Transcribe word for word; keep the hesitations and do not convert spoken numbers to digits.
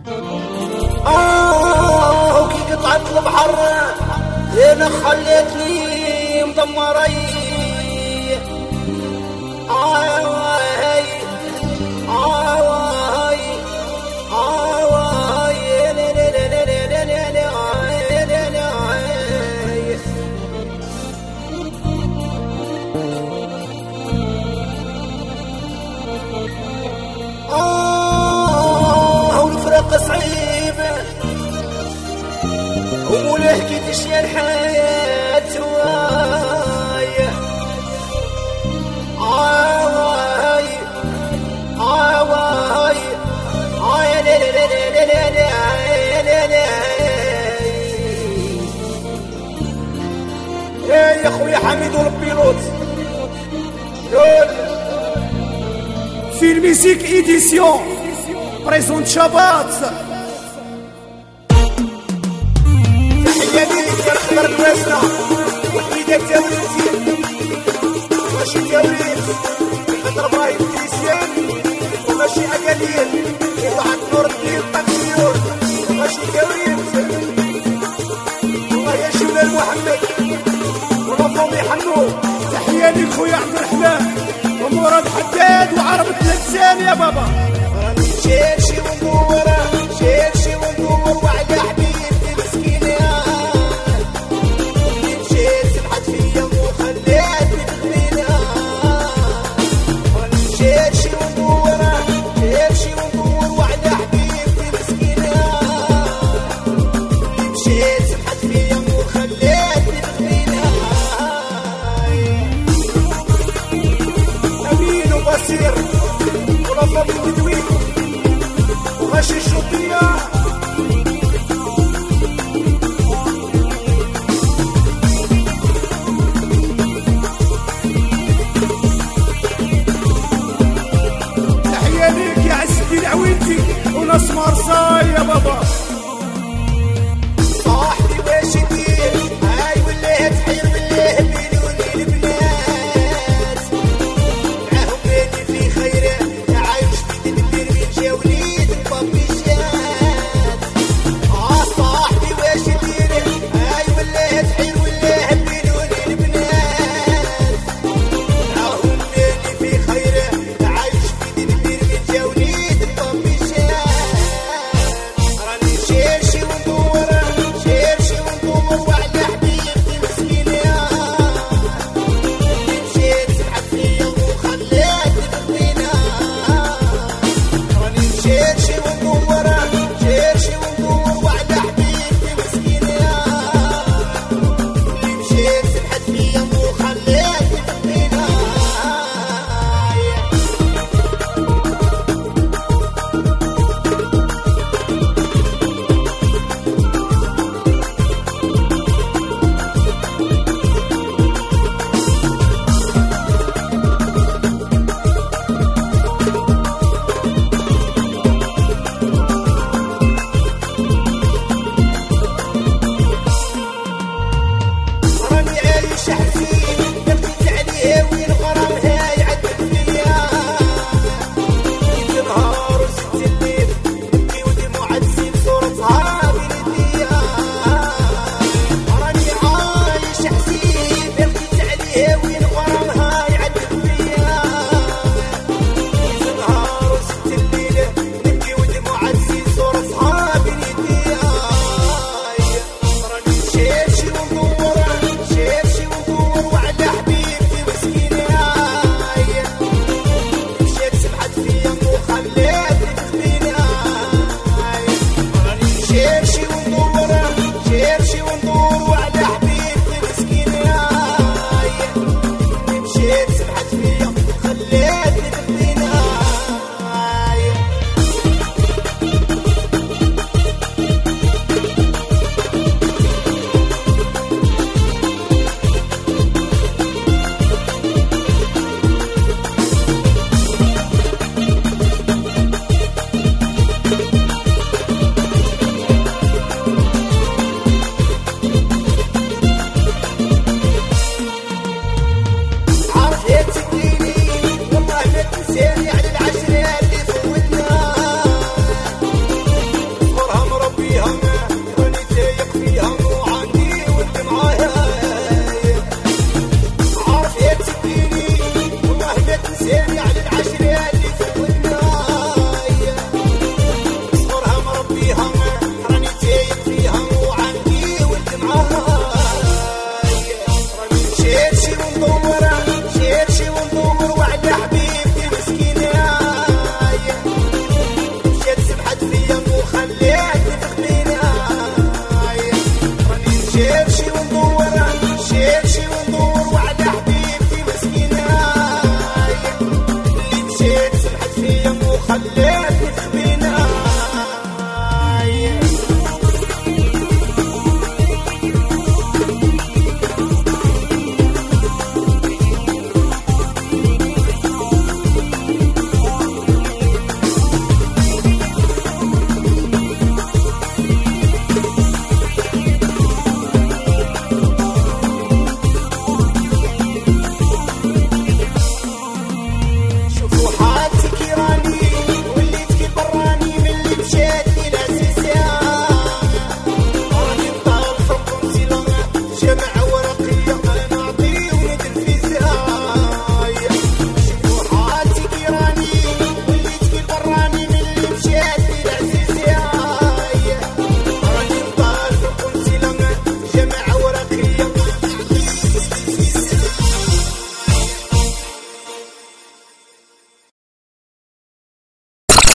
آه وكي قطعت البحر انا خليتني مدمري. آواي آواي آواي آه والفراق صعيب ومولاه كي تشيا الحياة واي. آواي آواي آي لا لا لا لا لا لا لا لا. يا خويا حميد البيلوت في الميسيك إيديسيون بريزونت شباط. تحية ليك يا خبر الواسنة وحيدك تاوليتي ماشي تاوليت خاطر باي كريستيان وماشي أكادير وواحد نور الدين طنسيون وماشي تاوليت. والله يا شمال محمد ومفهومي حنو. تحية ليك خويا عبد الرحمن ومراد حداد وعرب ثلاث يا بابا. راني شيرشي وندور شيرشي وندور وعد حبيبتي مسكينة مشيت سمحت فيا وخليتني تخلينا. راني شيرشي وندور شيرشي وندور وعد حبيبتي مسكينة مشيت سمحت فيا وخليتني تخلينا. أمين وبصير ورفض التدوين وغشي الشطية. تحية ليك يا عز الدين عوينتي وناس مرساي يا بابا.